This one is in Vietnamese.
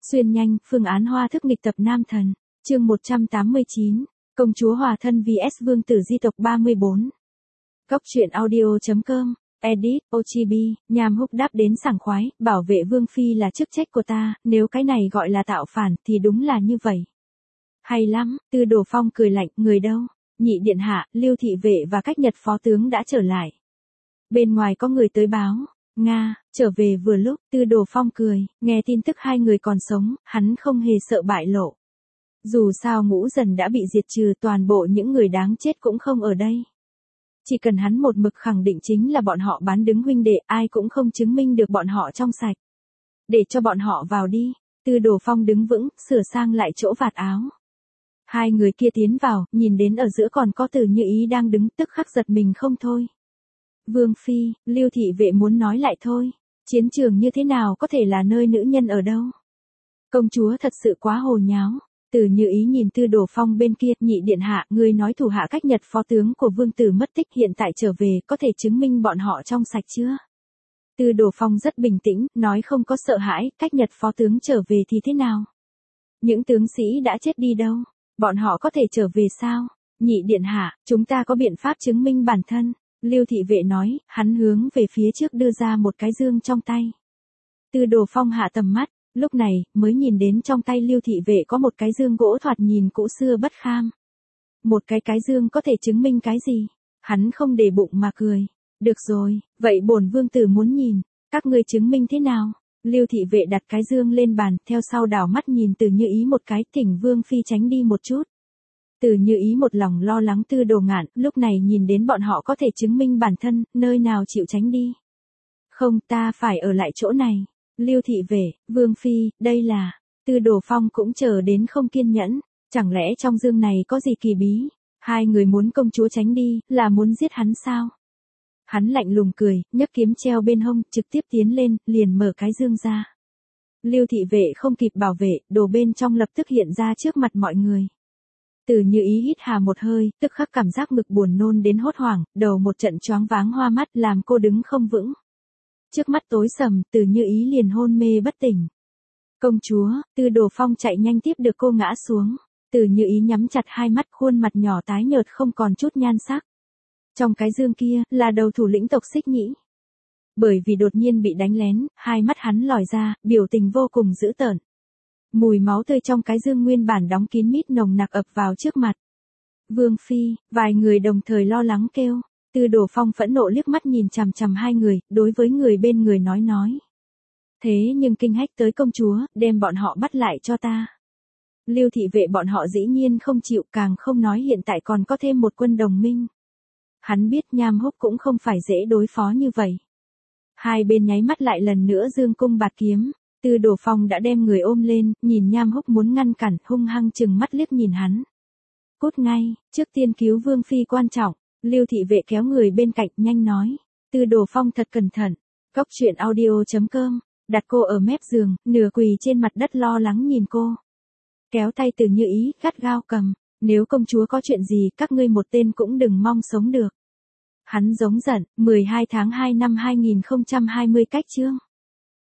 Xuyên nhanh, phương án hoa thức nghịch tập nam thần. Chương 189. Công chúa hòa thân vs vương tử di tộc 34. Góc truyện audio.com. Edit, Ochibi, Nham Húc đáp đến sảng khoái, bảo vệ vương phi là chức trách của ta, nếu cái này gọi là tạo phản thì đúng là như vậy. Hay lắm, Tư Đồ Phong cười lạnh, người đâu? Nhị điện hạ, Lưu thị vệ và Cách Nhật phó tướng đã trở lại. Bên ngoài có người tới báo. Nga, trở về vừa lúc, Tư Đồ Phong cười, nghe tin tức hai người còn sống, hắn không hề sợ bại lộ. Dù sao Ngũ Dần đã bị diệt trừ, toàn bộ những người đáng chết cũng không ở đây. Chỉ cần hắn một mực khẳng định chính là bọn họ bán đứng huynh đệ, ai cũng không chứng minh được bọn họ trong sạch. Để cho bọn họ vào đi. Tư Đồ Phong đứng vững, sửa sang lại chỗ vạt áo. Hai người kia tiến vào, nhìn đến ở giữa còn có Từ Như Ý đang đứng, tức khắc giật mình không thôi. Vương phi, Lưu thị vệ muốn nói lại thôi. Chiến trường như thế nào có thể là nơi nữ nhân ở đâu? Công chúa thật sự quá hồ nháo. Từ Như Ý nhìn Tư Đồ Phong bên kia, nhị điện hạ, người nói thủ hạ Cách Nhật phó tướng của vương tử mất tích hiện tại trở về, có thể chứng minh bọn họ trong sạch chưa? Tư Đồ Phong rất bình tĩnh, nói không có sợ hãi, Cách Nhật phó tướng trở về thì thế nào? Những tướng sĩ đã chết đi đâu? Bọn họ có thể trở về sao? Nhị điện hạ, chúng ta có biện pháp chứng minh bản thân. Lưu thị vệ nói, hắn hướng về phía trước đưa ra một cái dương trong tay. Tư Đồ Phong hạ tầm mắt, lúc này, mới nhìn đến trong tay Lưu thị vệ có một cái dương gỗ thoạt nhìn cũ xưa bất kham. Một cái dương có thể chứng minh cái gì? Hắn không để bụng mà cười. Được rồi, vậy bổn vương tử muốn nhìn, các ngươi chứng minh thế nào? Lưu thị vệ đặt cái dương lên bàn, theo sau đảo mắt nhìn Từ Như Ý một cái, thỉnh vương phi tránh đi một chút. Từ Như Ý một lòng lo lắng Tư Đồ Ngạn, lúc này nhìn đến bọn họ có thể chứng minh bản thân, nơi nào chịu tránh đi. Không, ta phải ở lại chỗ này. Lưu thị vệ, vương phi, đây là. Tư Đồ Phong cũng chờ đến không kiên nhẫn, chẳng lẽ trong dương này có gì kỳ bí? Hai người muốn công chúa tránh đi, là muốn giết hắn sao? Hắn lạnh lùng cười, nhấc kiếm treo bên hông, trực tiếp tiến lên, liền mở cái dương ra. Lưu thị vệ không kịp bảo vệ, đồ bên trong lập tức hiện ra trước mặt mọi người. Từ Như Ý hít hà một hơi, tức khắc cảm giác ngực buồn nôn đến hốt hoảng, đầu một trận choáng váng hoa mắt làm cô đứng không vững. Trước mắt tối sầm, Từ Như Ý liền hôn mê bất tỉnh. Công chúa, Tư Đồ Phong chạy nhanh tiếp được cô ngã xuống. Từ Như Ý nhắm chặt hai mắt, khuôn mặt nhỏ tái nhợt không còn chút nhan sắc. Trong cái dương kia, là đầu thủ lĩnh tộc Xích Nhĩ. Bởi vì đột nhiên bị đánh lén, hai mắt hắn lòi ra, biểu tình vô cùng dữ tợn. Mùi máu tươi trong cái dương nguyên bản đóng kín mít nồng nặc ập vào trước mặt. Vương phi, vài người đồng thời lo lắng kêu. Tư Đồ Phong phẫn nộ liếc mắt nhìn chằm chằm hai người, đối với người bên người nói. Thế nhưng kinh hách tới công chúa, đem bọn họ bắt lại cho ta. Lưu thị vệ bọn họ dĩ nhiên không chịu, càng không nói hiện tại còn có thêm một quân đồng minh. Hắn biết Nham Húc cũng không phải dễ đối phó như vậy. Hai bên nháy mắt lại lần nữa dương cung bạt kiếm. Tư Đồ Phong đã đem người ôm lên, nhìn Nham Húc muốn ngăn cản, hung hăng chừng mắt liếc nhìn hắn. Cút ngay, trước tiên cứu vương phi quan trọng. Lưu thị vệ kéo người bên cạnh, nhanh nói. Tư Đồ Phong thật cẩn thận. Góc truyện audio.com. Đặt cô ở mép giường, nửa quỳ trên mặt đất lo lắng nhìn cô. Kéo tay Từ Như Ý, gắt gao cầm. Nếu công chúa có chuyện gì, các ngươi một tên cũng đừng mong sống được. Hắn giống giận, 12 tháng 2 năm 2020 cách chương.